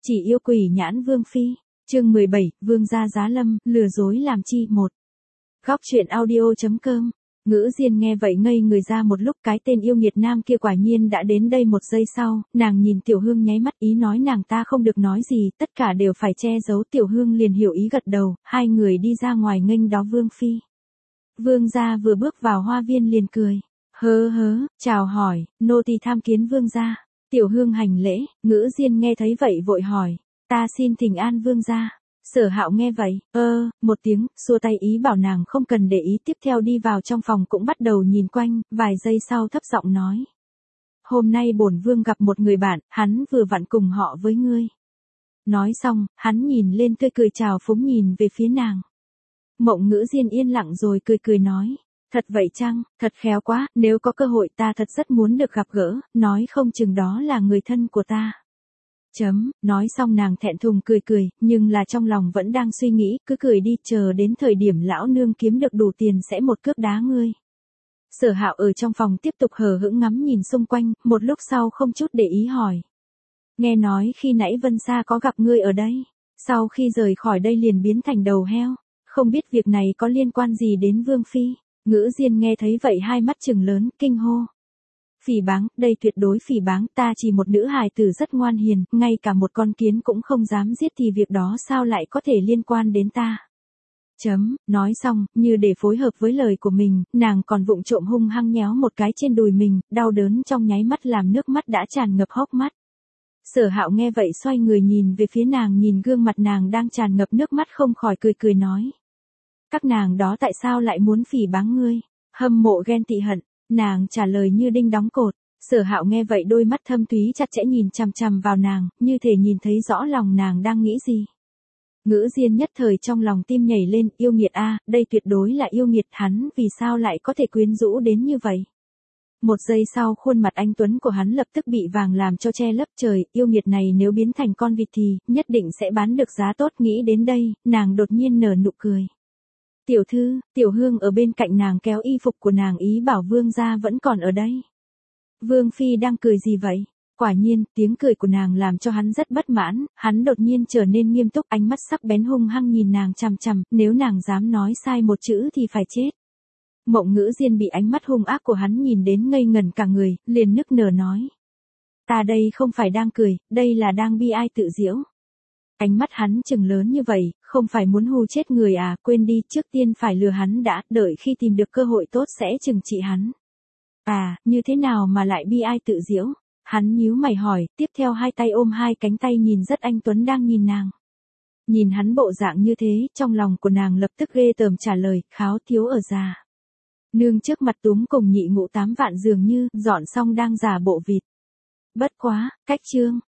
Chỉ yêu quỷ nhãn Vương Phi. Chương 17, Vương gia giá lâm, lừa dối làm chi một. Góc truyện audio.com. Ngữ Diên nghe vậy ngây người ra một lúc, cái tên yêu nghiệt nam kia quả nhiên đã đến đây. Một giây sau, nàng nhìn Tiểu Hương nháy mắt ý nói nàng ta không được nói gì, tất cả đều phải che giấu. Tiểu Hương liền hiểu ý gật đầu, hai người đi ra ngoài nghênh đón Vương Phi. Vương gia vừa bước vào hoa viên liền cười. Hớ, chào hỏi, nô tỳ tham kiến Vương gia. Tiểu Hương hành lễ, Ngữ Diên nghe thấy vậy vội hỏi. Ta xin thỉnh an Vương gia. Sở Hạo nghe vậy, một tiếng, xua tay ý bảo nàng không cần để ý. Tiếp theo đi vào trong phòng cũng bắt đầu nhìn quanh, vài giây sau thấp giọng nói. Hôm nay bổn vương gặp một người bạn, hắn vừa vặn cùng họ với ngươi. Nói xong, hắn nhìn lên tươi cười chào phúng nhìn về phía nàng. Mộng Ngữ Diên yên lặng rồi cười nói. Thật vậy chăng, thật khéo quá, nếu có cơ hội ta thật rất muốn được gặp gỡ, nói không chừng đó là người thân của ta. Nói xong nàng thẹn thùng cười, nhưng là trong lòng vẫn đang suy nghĩ, cứ cười đi, chờ đến thời điểm lão nương kiếm được đủ tiền sẽ một cước đá ngươi. Sở Hạo ở trong phòng tiếp tục hờ hững ngắm nhìn xung quanh, một lúc sau không chút để ý hỏi. Nghe nói khi nãy Vân Sa có gặp ngươi ở đây, sau khi rời khỏi đây liền biến thành đầu heo, không biết việc này có liên quan gì đến Vương Phi. Ngữ Diên nghe thấy vậy hai mắt trừng lớn, kinh hô. Phỉ báng, đây tuyệt đối phỉ báng, ta chỉ một nữ hài tử rất ngoan hiền, ngay cả một con kiến cũng không dám giết thì việc đó sao lại có thể liên quan đến ta. Nói xong, như để phối hợp với lời của mình, nàng còn vụng trộm hung hăng nhéo một cái trên đùi mình, đau đớn trong nháy mắt làm nước mắt đã tràn ngập hốc mắt. Sở Hạo nghe vậy xoay người nhìn về phía nàng, nhìn gương mặt nàng đang tràn ngập nước mắt không khỏi cười nói. Các nàng đó tại sao lại muốn phỉ báng ngươi? Hâm mộ ghen tị hận. Nàng trả lời như đinh đóng cột. Sở Hạo nghe vậy đôi mắt thâm thúy chặt chẽ nhìn chằm chằm vào nàng, như thể nhìn thấy rõ lòng nàng đang nghĩ gì. Ngữ Diên nhất thời trong lòng tim nhảy lên, yêu nghiệt a, đây tuyệt đối là yêu nghiệt, hắn vì sao lại có thể quyến rũ đến như vậy. Một giây sau khuôn mặt anh tuấn của hắn lập tức bị vàng làm cho che lấp trời, yêu nghiệt này nếu biến thành con vịt thì nhất định sẽ bán được giá tốt. Nghĩ đến đây, nàng đột nhiên nở nụ cười. Tiểu thư, Tiểu Hương ở bên cạnh nàng kéo y phục của nàng ý bảo Vương gia vẫn còn ở đây. Vương Phi đang cười gì vậy? Quả nhiên, tiếng cười của nàng làm cho hắn rất bất mãn, hắn đột nhiên trở nên nghiêm túc, ánh mắt sắc bén hung hăng nhìn nàng chằm chằm, nếu nàng dám nói sai một chữ thì phải chết. Mộng Ngữ Diên bị ánh mắt hung ác của hắn nhìn đến ngây ngẩn cả người, liền nức nở nói. Ta đây không phải đang cười, đây là đang bi ai tự giễu. Ánh mắt hắn trừng lớn như vậy, không phải muốn hù chết người à, quên đi, trước tiên phải lừa hắn đã, đợi khi tìm được cơ hội tốt sẽ trừng trị hắn. À, như thế nào mà lại bi ai tự giễu? Hắn nhíu mày hỏi, tiếp theo hai tay ôm hai cánh tay nhìn rất anh tuấn đang nhìn nàng. Nhìn hắn bộ dạng như thế, trong lòng của nàng lập tức ghê tởm trả lời, kháo thiếu ở già. Nương trước mặt túm cùng nhị ngũ 8 vạn dường như, dọn xong đang giả bộ vịt. Bất quá, cách chương.